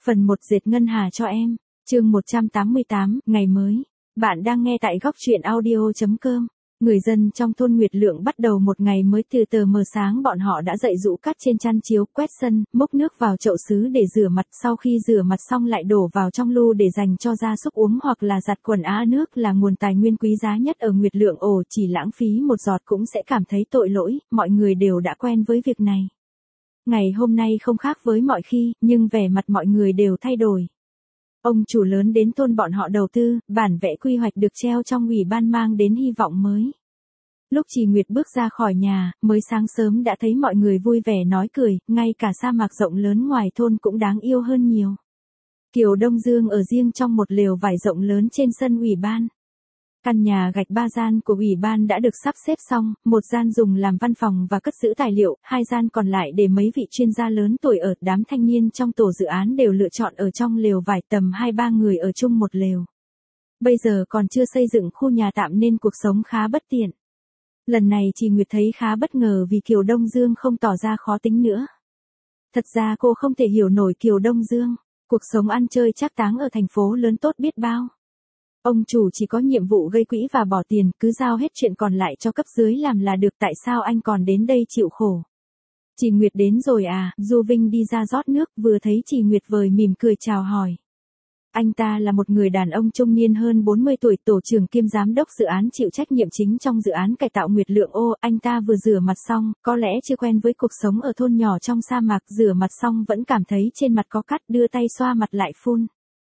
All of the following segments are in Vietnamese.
Phần 1 dệt ngân hà cho em. Chương 188, ngày mới. Bạn đang nghe tại góc truyện audio.com. Người dân trong thôn Nguyệt Lượng bắt đầu một ngày mới từ tờ mờ sáng, bọn họ đã dậy rũ cát trên chăn chiếu, quét sân, múc nước vào chậu sứ để rửa mặt, sau khi rửa mặt xong lại đổ vào trong lu để dành cho gia súc uống hoặc là giặt quần áo. Nước là nguồn tài nguyên quý giá nhất ở Nguyệt Lượng, chỉ lãng phí một giọt cũng sẽ cảm thấy tội lỗi, mọi người đều đã quen với việc này. Ngày hôm nay không khác với mọi khi, nhưng vẻ mặt mọi người đều thay đổi. Ông chủ lớn đến thôn bọn họ đầu tư, bản vẽ quy hoạch được treo trong ủy ban mang đến hy vọng mới. Lúc Trì Nguyệt bước ra khỏi nhà, mới sáng sớm đã thấy mọi người vui vẻ nói cười, ngay cả sa mạc rộng lớn ngoài thôn cũng đáng yêu hơn nhiều. Kiều Đông Dương ở riêng trong một lều vải rộng lớn trên sân ủy ban. Căn nhà gạch 3 gian của ủy ban đã được sắp xếp xong, một gian dùng làm văn phòng và cất giữ tài liệu, 2 gian còn lại để mấy vị chuyên gia lớn tuổi ở. Đám thanh niên trong tổ dự án đều lựa chọn ở trong lều vải, tầm 2-3 người ở chung một lều. Bây giờ còn chưa xây dựng khu nhà tạm nên cuộc sống khá bất tiện. Lần này Trì Nguyệt thấy khá bất ngờ vì Kiều Đông Dương không tỏ ra khó tính nữa. Thật ra cô không thể hiểu nổi Kiều Đông Dương, cuộc sống ăn chơi trác táng ở thành phố lớn tốt biết bao. Ông chủ chỉ có nhiệm vụ gây quỹ và bỏ tiền, cứ giao hết chuyện còn lại cho cấp dưới làm là được, tại sao anh còn đến đây chịu khổ? Trì Nguyệt đến rồi à? Du Vinh đi ra rót nước, vừa thấy Trì Nguyệt vời mỉm cười chào hỏi. Anh ta là một người đàn ông trung niên hơn 40 tuổi, tổ trưởng kiêm giám đốc dự án chịu trách nhiệm chính trong dự án cải tạo Nguyệt Lượng. Anh ta vừa rửa mặt xong, có lẽ chưa quen với cuộc sống ở thôn nhỏ trong sa mạc, rửa mặt xong vẫn cảm thấy trên mặt có cát, đưa tay xoa mặt lại phun.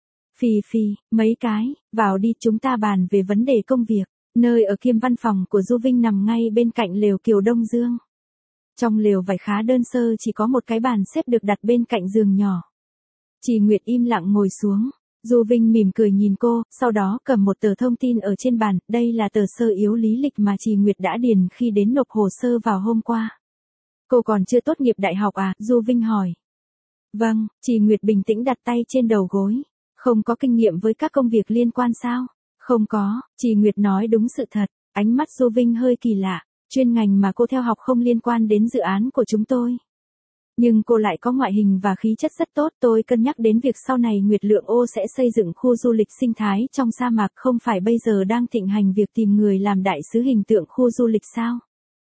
Phì, mấy cái, vào đi, chúng ta bàn về vấn đề công việc. Nơi ở kiêm văn phòng của Du Vinh nằm ngay bên cạnh lều Kiều Đông Dương. Trong lều vải khá đơn sơ, chỉ có một cái bàn xếp được đặt bên cạnh giường nhỏ. Trì Nguyệt im lặng ngồi xuống. Du Vinh mỉm cười nhìn cô, sau đó cầm một tờ thông tin ở trên bàn, đây là tờ sơ yếu lý lịch mà Trì Nguyệt đã điền khi đến nộp hồ sơ vào hôm qua. Cô còn chưa tốt nghiệp đại học à? Du Vinh hỏi. Vâng, Trì Nguyệt bình tĩnh đặt tay trên đầu gối. Không có kinh nghiệm với các công việc liên quan sao? Không có, Trì Nguyệt nói đúng sự thật. Ánh mắt Du Vinh hơi kỳ lạ, chuyên ngành mà cô theo học không liên quan đến dự án của chúng tôi. Nhưng cô lại có ngoại hình và khí chất rất tốt, tôi cân nhắc đến việc sau này Nguyệt Lượng sẽ xây dựng khu du lịch sinh thái trong sa mạc, không phải bây giờ đang thịnh hành việc tìm người làm đại sứ hình tượng khu du lịch sao?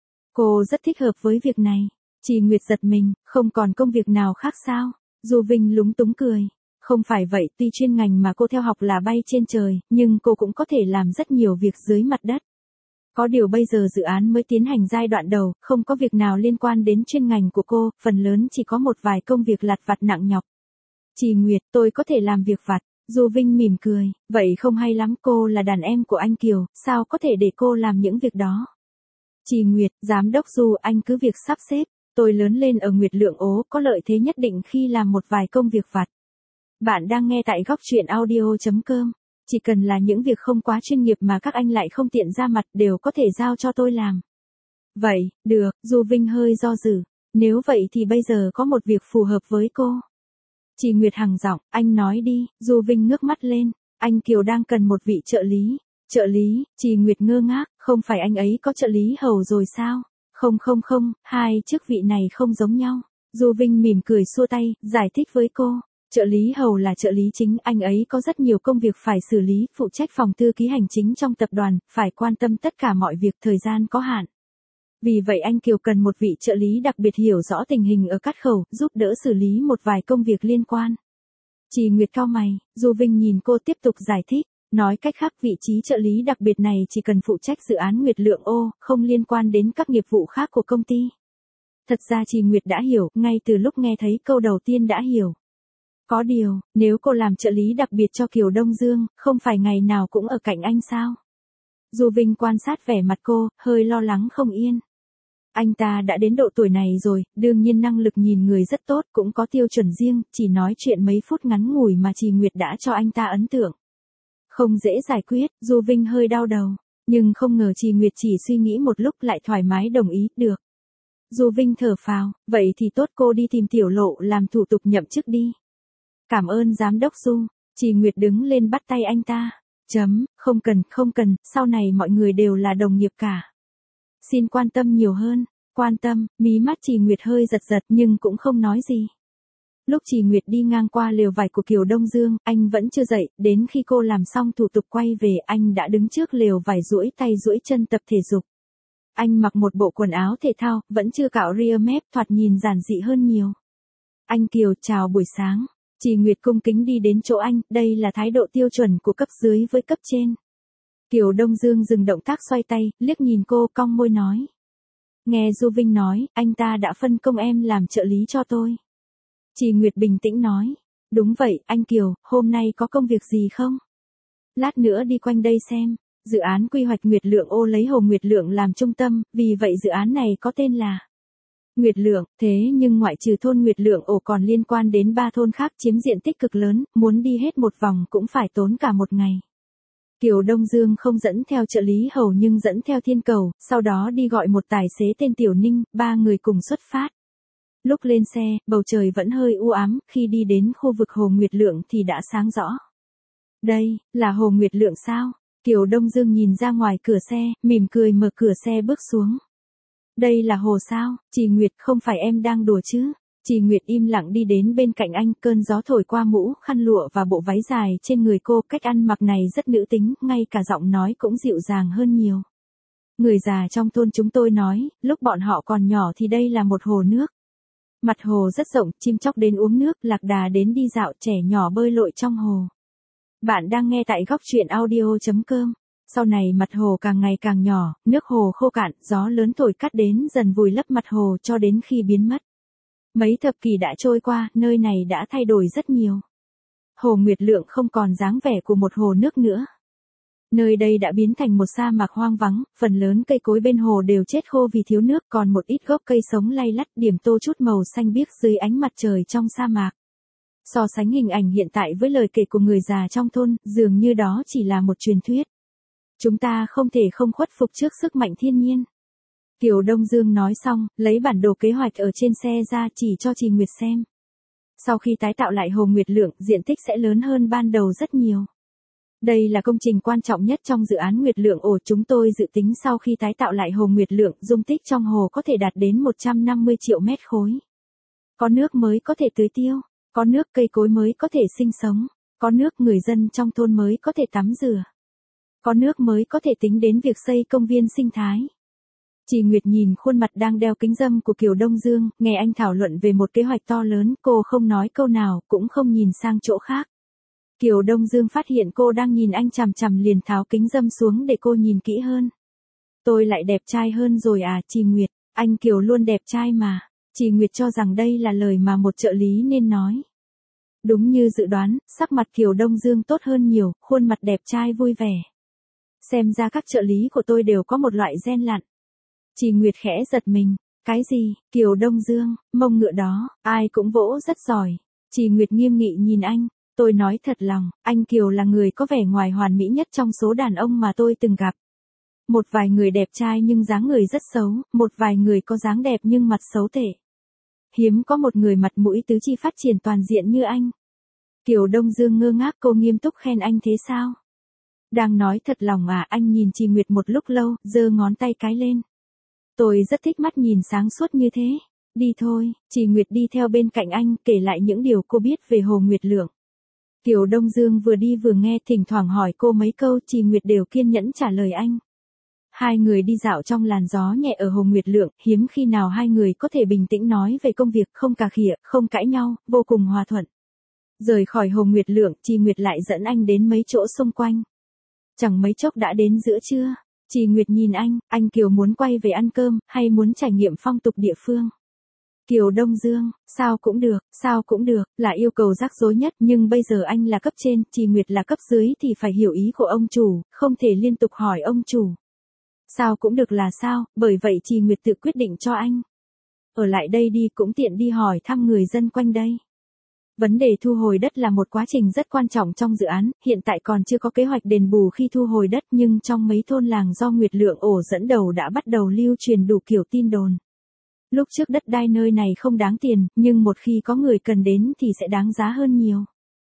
Cô rất thích hợp với việc này. Trì Nguyệt giật mình, không còn công việc nào khác sao? Du Vinh lúng túng cười. Không phải vậy, tuy chuyên ngành mà cô theo học là bay trên trời, nhưng cô cũng có thể làm rất nhiều việc dưới mặt đất. Có điều bây giờ dự án mới tiến hành giai đoạn đầu, không có việc nào liên quan đến chuyên ngành của cô, phần lớn chỉ có một vài công việc lặt vặt nặng nhọc. Trì Nguyệt, tôi có thể làm việc vặt. Du Vinh mỉm cười, vậy không hay lắm, cô là đàn em của anh Kiều, sao có thể để cô làm những việc đó? Trì Nguyệt, giám đốc Du, anh cứ việc sắp xếp, tôi lớn lên ở Nguyệt Lượng có lợi thế nhất định khi làm một vài công việc vặt. Bạn đang nghe tại góc truyện audio.com. Chỉ cần là những việc không quá chuyên nghiệp mà các anh lại không tiện ra mặt, đều có thể giao cho tôi làm. Vậy, được, Du Vinh hơi do dự. Nếu vậy thì bây giờ có một việc phù hợp với cô. Trì Nguyệt hằng giọng, anh nói đi. Du Vinh ngước mắt lên. Anh Kiều đang cần một vị trợ lý. Trợ lý? Trì Nguyệt ngơ ngác, không phải anh ấy có trợ lý hầu rồi sao? Không, hai chức vị này không giống nhau. Du Vinh mỉm cười xua tay, giải thích với cô. Trợ lý hầu là trợ lý chính, anh ấy có rất nhiều công việc phải xử lý, phụ trách phòng thư ký hành chính trong tập đoàn, phải quan tâm tất cả mọi việc, thời gian có hạn. Vì vậy anh Kiều cần một vị trợ lý đặc biệt hiểu rõ tình hình ở các khẩu, giúp đỡ xử lý một vài công việc liên quan. Trì Nguyệt cau mày, Du Vinh nhìn cô tiếp tục giải thích, nói cách khác vị trí trợ lý đặc biệt này chỉ cần phụ trách dự án Nguyệt Lượng không liên quan đến các nghiệp vụ khác của công ty. Thật ra Trì Nguyệt đã hiểu, ngay từ lúc nghe thấy câu đầu tiên đã hiểu. Có điều, nếu cô làm trợ lý đặc biệt cho Kiều Đông Dương, không phải ngày nào cũng ở cạnh anh sao? Du Vinh quan sát vẻ mặt cô, hơi lo lắng không yên. Anh ta đã đến độ tuổi này rồi, đương nhiên năng lực nhìn người rất tốt, cũng có tiêu chuẩn riêng, chỉ nói chuyện mấy phút ngắn ngủi mà Trì Nguyệt đã cho anh ta ấn tượng. Không dễ giải quyết, Du Vinh hơi đau đầu, nhưng không ngờ Trì Nguyệt chỉ suy nghĩ một lúc lại thoải mái đồng ý, được. Du Vinh thở phào, vậy thì tốt, cô đi tìm Tiểu Lộ làm thủ tục nhậm chức đi. Cảm ơn giám đốc Du. Trì Nguyệt đứng lên bắt tay anh ta. Không cần, sau này mọi người đều là đồng nghiệp cả. Xin quan tâm nhiều hơn. Quan tâm, mí mắt Trì Nguyệt hơi giật nhưng cũng không nói gì. Lúc Trì Nguyệt đi ngang qua lều vải của Kiều Đông Dương, anh vẫn chưa dậy, đến khi cô làm xong thủ tục quay về, anh đã đứng trước lều vải duỗi tay duỗi chân tập thể dục. Anh mặc một bộ quần áo thể thao, vẫn chưa cạo ria mép, thoạt nhìn giản dị hơn nhiều. Anh Kiều, chào buổi sáng. Trì Nguyệt cung kính đi đến chỗ anh, đây là thái độ tiêu chuẩn của cấp dưới với cấp trên. Kiều Đông Dương dừng động tác xoay tay, liếc nhìn cô, cong môi nói. Nghe Du Vinh nói, anh ta đã phân công em làm trợ lý cho tôi. Trì Nguyệt bình tĩnh nói. Đúng vậy, anh Kiều, hôm nay có công việc gì không? Lát nữa đi quanh đây xem. Dự án quy hoạch Nguyệt Lượng Ô lấy Hồ Nguyệt Lượng làm trung tâm, vì vậy dự án này có tên là Nguyệt Lượng, thế nhưng ngoại trừ thôn Nguyệt Lượng Ổ còn liên quan đến 3 thôn khác chiếm diện tích cực lớn, muốn đi hết một vòng cũng phải tốn cả một ngày. Kiều Đông Dương không dẫn theo trợ lý hầu nhưng dẫn theo thiên cầu, sau đó đi gọi một tài xế tên Tiểu Ninh, 3 người cùng xuất phát. Lúc lên xe, bầu trời vẫn hơi u ám, khi đi đến khu vực Hồ Nguyệt Lượng thì đã sáng rõ. Đây, là Hồ Nguyệt Lượng sao? Kiều Đông Dương nhìn ra ngoài cửa xe, mỉm cười mở cửa xe bước xuống. Đây là hồ sao? Trì Nguyệt, không phải em đang đùa chứ? Trì Nguyệt im lặng đi đến bên cạnh anh, cơn gió thổi qua mũ, khăn lụa và bộ váy dài trên người cô, cách ăn mặc này rất nữ tính, ngay cả giọng nói cũng dịu dàng hơn nhiều. Người già trong thôn chúng tôi nói, lúc bọn họ còn nhỏ thì đây là một hồ nước. Mặt hồ rất rộng, chim chóc đến uống nước, lạc đà đến đi dạo, trẻ nhỏ bơi lội trong hồ. Bạn đang nghe tại góc truyện audio.com. Sau này mặt hồ càng ngày càng nhỏ, nước hồ khô cạn, gió lớn thổi cắt đến dần vùi lấp mặt hồ cho đến khi biến mất. Mấy thập kỷ đã trôi qua, nơi này đã thay đổi rất nhiều. Hồ Nguyệt Lượng không còn dáng vẻ của một hồ nước nữa. Nơi đây đã biến thành một sa mạc hoang vắng, phần lớn cây cối bên hồ đều chết khô vì thiếu nước, còn một ít gốc cây sống lay lắt điểm tô chút màu xanh biếc dưới ánh mặt trời trong sa mạc. So sánh hình ảnh hiện tại với lời kể của người già trong thôn, dường như đó chỉ là một truyền thuyết. Chúng ta không thể không khuất phục trước sức mạnh thiên nhiên. Kiều Đông Dương nói xong, lấy bản đồ kế hoạch ở trên xe ra chỉ cho Trì Nguyệt xem. Sau khi tái tạo lại Hồ Nguyệt Lượng, diện tích sẽ lớn hơn ban đầu rất nhiều. Đây là công trình quan trọng nhất trong dự án Nguyệt Lượng Ổ. Chúng tôi dự tính sau khi tái tạo lại Hồ Nguyệt Lượng, dung tích trong hồ có thể đạt đến 150 triệu mét khối. Có nước mới có thể tưới tiêu, có nước cây cối mới có thể sinh sống, có nước người dân trong thôn mới có thể tắm rửa. Có nước mới có thể tính đến việc xây công viên sinh thái. Trì Nguyệt nhìn khuôn mặt đang đeo kính râm của Kiều Đông Dương, nghe anh thảo luận về một kế hoạch to lớn, cô không nói câu nào, cũng không nhìn sang chỗ khác. Kiều Đông Dương phát hiện cô đang nhìn anh chằm chằm liền tháo kính râm xuống để cô nhìn kỹ hơn. Tôi lại đẹp trai hơn rồi à, Trì Nguyệt, anh Kiều luôn đẹp trai mà. Trì Nguyệt cho rằng đây là lời mà một trợ lý nên nói. Đúng như dự đoán, sắc mặt Kiều Đông Dương tốt hơn nhiều, khuôn mặt đẹp trai vui vẻ. Xem ra các trợ lý của tôi đều có một loại gen lặn. Trì Nguyệt khẽ giật mình. Cái gì? Kiều Đông Dương, mông ngựa đó, ai cũng vỗ rất giỏi. Trì Nguyệt nghiêm nghị nhìn anh. Tôi nói thật lòng, anh Kiều là người có vẻ ngoài hoàn mỹ nhất trong số đàn ông mà tôi từng gặp. Một vài người đẹp trai nhưng dáng người rất xấu, một vài người có dáng đẹp nhưng mặt xấu tệ. Hiếm có một người mặt mũi tứ chi phát triển toàn diện như anh. Kiều Đông Dương ngơ ngác, cô nghiêm túc khen anh thế sao? Đang nói thật lòng à? Anh nhìn Trì Nguyệt một lúc lâu, giơ ngón tay cái lên. Tôi rất thích mắt nhìn sáng suốt như thế. Đi thôi. Trì Nguyệt đi theo bên cạnh anh, kể lại những điều cô biết về Hồ Nguyệt Lượng. Kiều Đông Dương vừa đi vừa nghe, thỉnh thoảng hỏi cô mấy câu, Trì Nguyệt đều kiên nhẫn trả lời anh. Hai người đi dạo trong làn gió nhẹ ở Hồ Nguyệt Lượng, hiếm khi nào hai người có thể bình tĩnh nói về công việc, không cà khịa, không cãi nhau, vô cùng hòa thuận. Rời khỏi Hồ Nguyệt Lượng, Trì Nguyệt lại dẫn anh đến mấy chỗ xung quanh. Chẳng mấy chốc đã đến giữa trưa. Trì Nguyệt nhìn anh Kiều muốn quay về ăn cơm, hay muốn trải nghiệm phong tục địa phương? Kiều Đông Dương, sao cũng được, là yêu cầu rắc rối nhất, nhưng bây giờ anh là cấp trên, Trì Nguyệt là cấp dưới thì phải hiểu ý của ông chủ, không thể liên tục hỏi ông chủ. Sao cũng được là sao, bởi vậy Trì Nguyệt tự quyết định cho anh. Ở lại đây đi, cũng tiện đi hỏi thăm người dân quanh đây. Vấn đề thu hồi đất là một quá trình rất quan trọng trong dự án, hiện tại còn chưa có kế hoạch đền bù khi thu hồi đất, nhưng trong mấy thôn làng do Nguyệt Lượng Ổ dẫn đầu đã bắt đầu lưu truyền đủ kiểu tin đồn. Lúc trước đất đai nơi này không đáng tiền, nhưng một khi có người cần đến thì sẽ đáng giá hơn nhiều.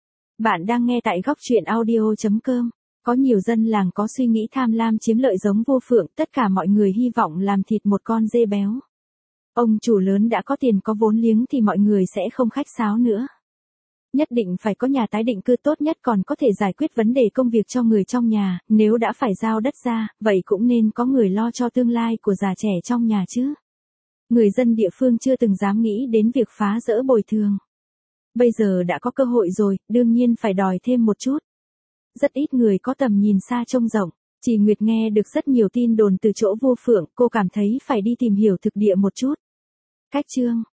Bạn đang nghe tại góc truyện audio.com. Có nhiều dân làng có suy nghĩ tham lam chiếm lợi giống vô phượng, tất cả mọi người hy vọng làm thịt một con dê béo. Ông chủ lớn đã có tiền có vốn liếng thì mọi người sẽ không khách sáo nữa. Nhất định phải có nhà tái định cư tốt nhất còn có thể giải quyết vấn đề công việc cho người trong nhà, nếu đã phải giao đất ra, vậy cũng nên có người lo cho tương lai của già trẻ trong nhà chứ. Người dân địa phương chưa từng dám nghĩ đến việc phá dỡ bồi thường. Bây giờ đã có cơ hội rồi, đương nhiên phải đòi thêm một chút. Rất ít người có tầm nhìn xa trông rộng. Chị Nguyệt nghe được rất nhiều tin đồn từ chỗ vua phượng, cô cảm thấy phải đi tìm hiểu thực địa một chút. Cách chương